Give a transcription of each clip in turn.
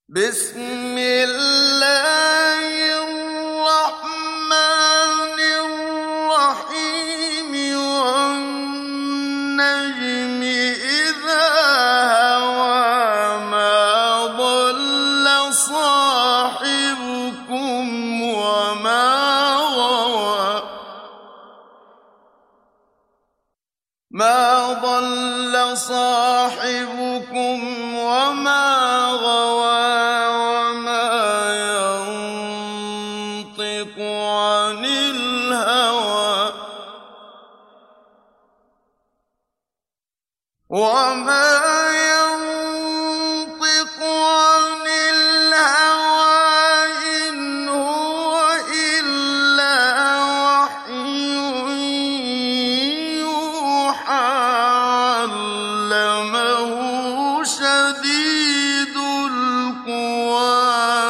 بسم الله الرحمن الرحيم والنجم إذا هوى ما ضل صاحبكم وما غوى عن الهوى وما ينطق عن الهوى إن هو إلا وحي يوحى علمه شديد القوى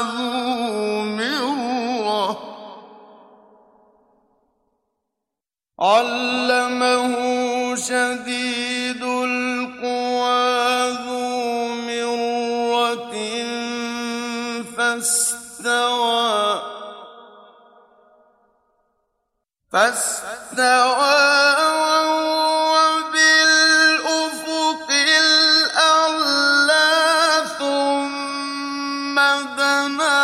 ذو مرة فاستوى وهو بالأفق الأعلى ثم دنا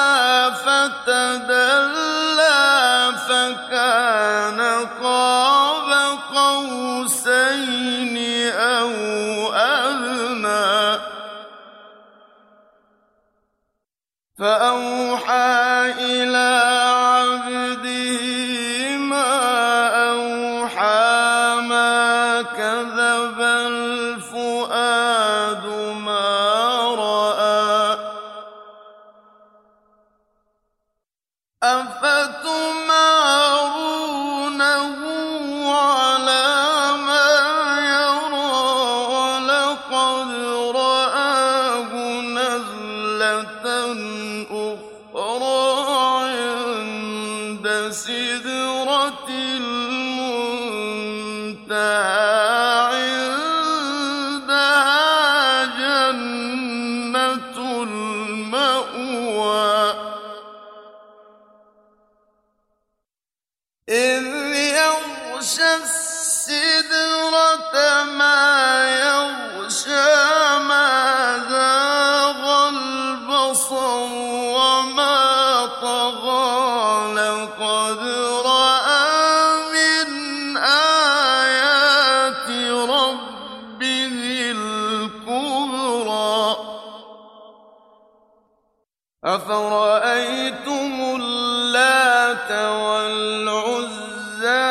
فتدلى فكان قاب قوسين أو أدنى فأوحى إلى عبده ما أوحى ما كذب الفؤاد ما رأى أفتمارونه على ما يرى ولقد رآه نزلة أخرى عند سدرة المنتهى عندها جنة المأوى إذ يغشى السدرة ما يغشى ما زاغ البصر وما طغى لقد رأى من آيات ربه الكبرى أفرأيتم اللات والعزى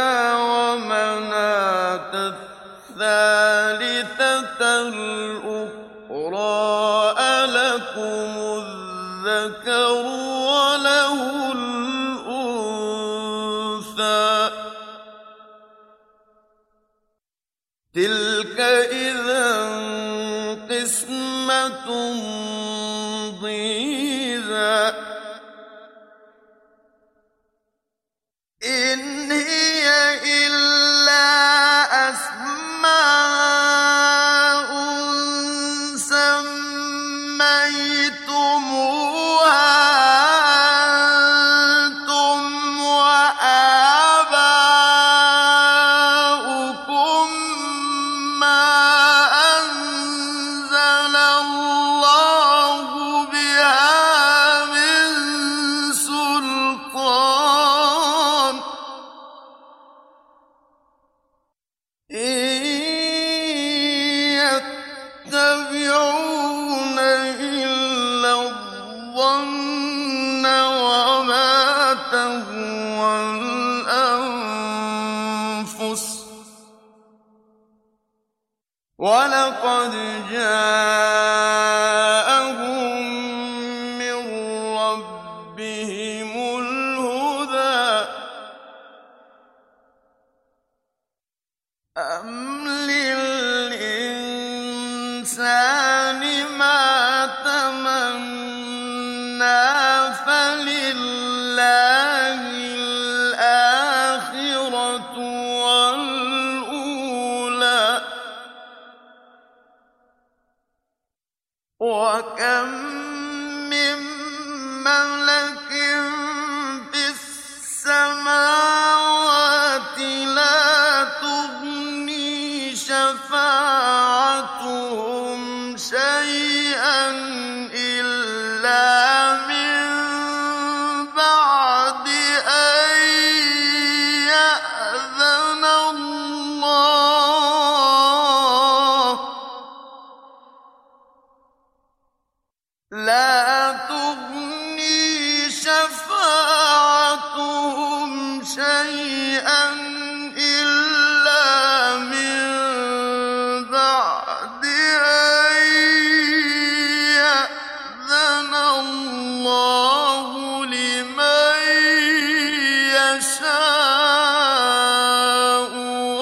ومناة الثالثة الأخرى ألكم الذكر وله الأنثى تلك إذا قسمة ضيزى إن هي إلا أسماء سميتموها أنتم وآباؤكم ما أنزل الله بها من سلطان إن يتبعون إلا الظن وما تهوى الأنفس ولقد جاءهم من ربهم الهدى أم للإنسان ما تمنى فلله الآخرة والأولى وكم من لا تغني شفاعتهم شيئا إلا من بعد أن يأذن الله لمن يشاء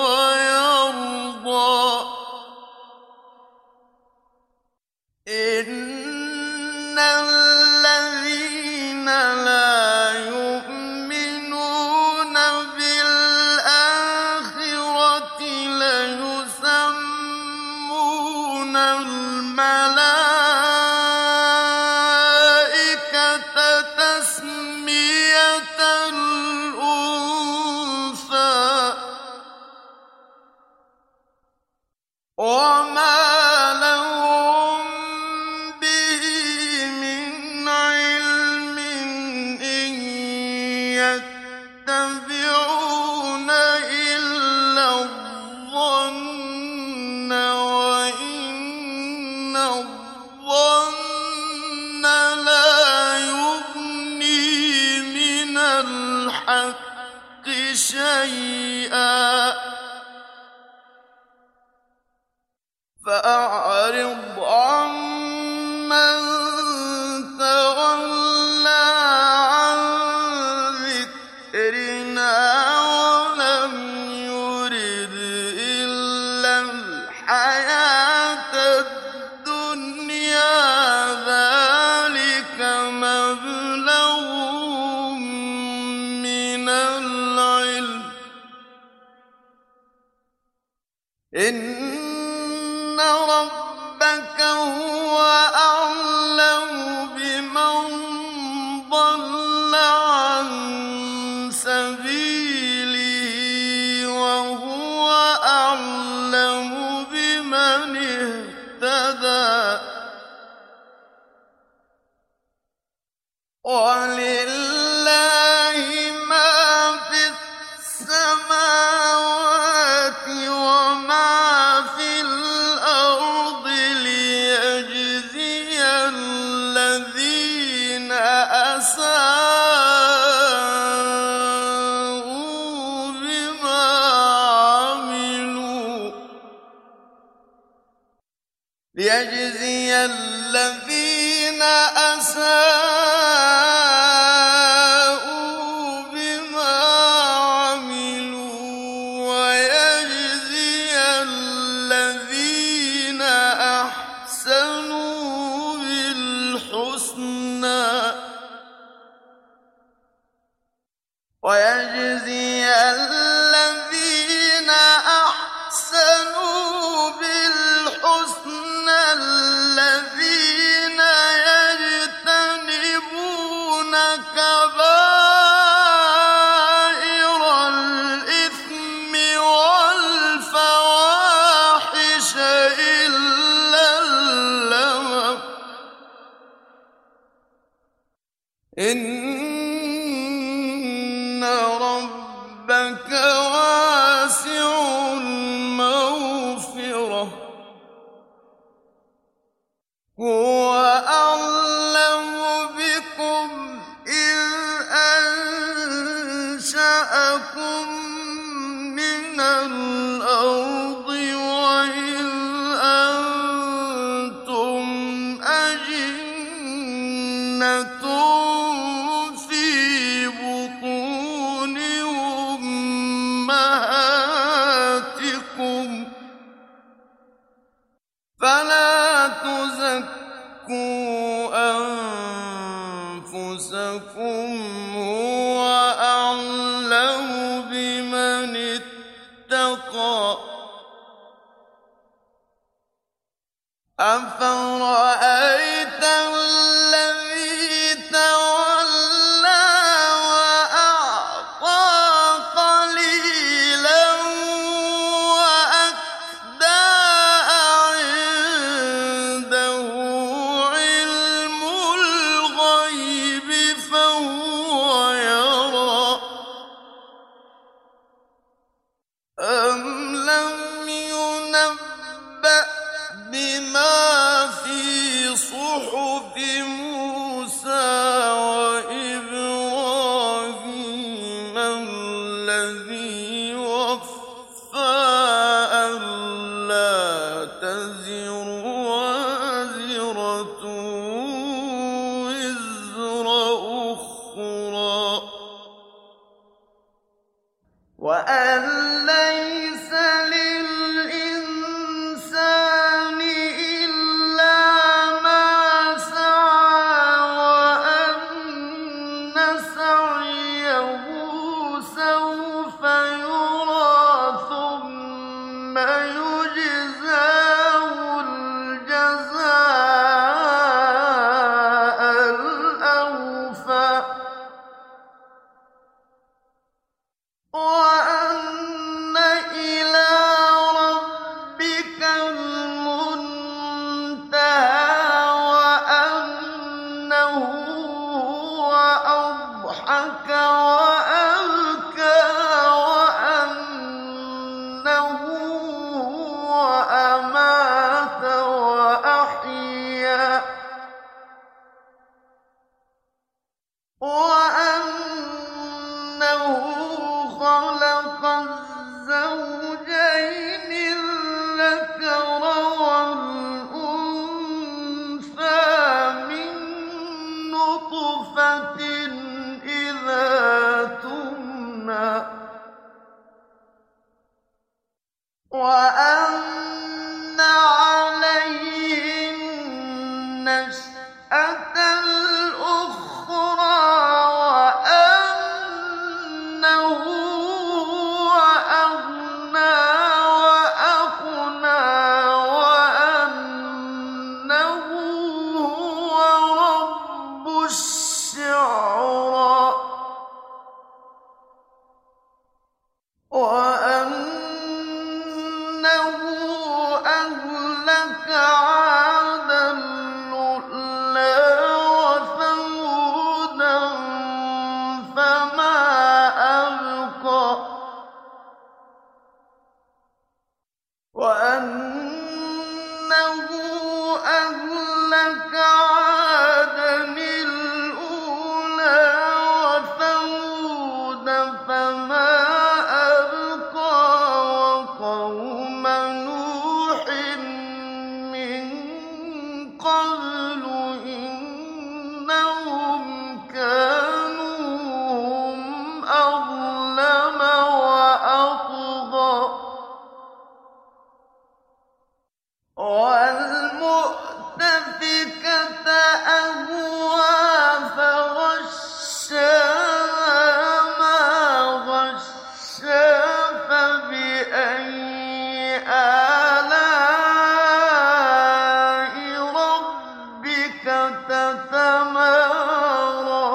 ويرضى إن الذين لا يؤمنون بالآخرة ليسمون الملائكة تسمية الأنثى وما لهم به من علم إن يتبعون إلا الظن وإن الظن لا يغني من الحق شيئا فأعرض عمن تولى عن ذكرنا ولم يرد إلا الحياة الدنيا ذلك مبلغهم من العلم إن ربك هو أعلم بمن ضل عن سبيله وهو أعلم بمن اهتدى ولله ما في السماوات وما في الأرض ليجزي الذين أساءوا بما عملوا ليجزي الذين أساءوا بما عملوا ويجزي الذين أحسنوا بالحسنى ويجزي الذين أحسنوا بالحسنى الذين يجتنبون كبائر الإثم والفواحش إلا اللمم إن ربك واسع المغفرة هو أعلم بكم إذ أنشأكم من الأرض وإذ أنتم أجنة في بطون أمهاتكم فلا تزكوا أنفسكم هو أعلم بمن اتقى أفرأيت الذي تولى وأعطى قليلا وأكدى عنده علم الغيب فهو وأنه خلق الزوجين الذكر والأنثى من نطفة إذا تمنى وأن عليه النشأة الأخرى وأنه هو أغنى وأقنى وأنه هو رب الشعرى وأنه أهلك عادا الأولى وثمودا فما أبقى وأنه أهلك عادا الأولى وثمودا فما أبقى وقوم نوح من قبل إنهم كانوا هم أظلم وأطغى والمؤتفكة أهوى فغشاها ما غشا فبأي آلاء ربك تتمارى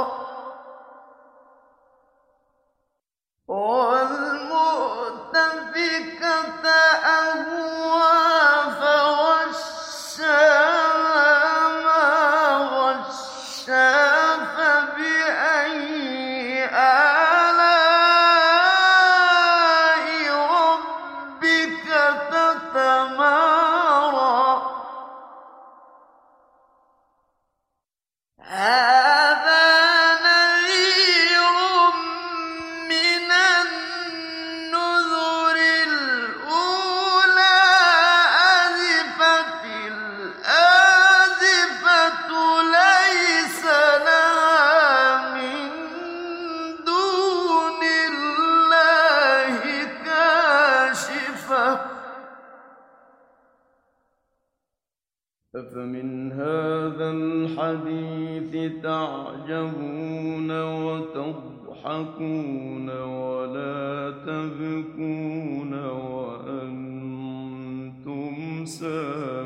والمؤتفكة أهوى فغشاها ما غشا فبأي آلاء ربك تتمارى هذا نذير من النذر الأولى أزفت الآزفة ليس لها من دون الله كاشفة أفمن هذا الحديث تعجبون وتضحكون ولا تبكون وأنتم سامدون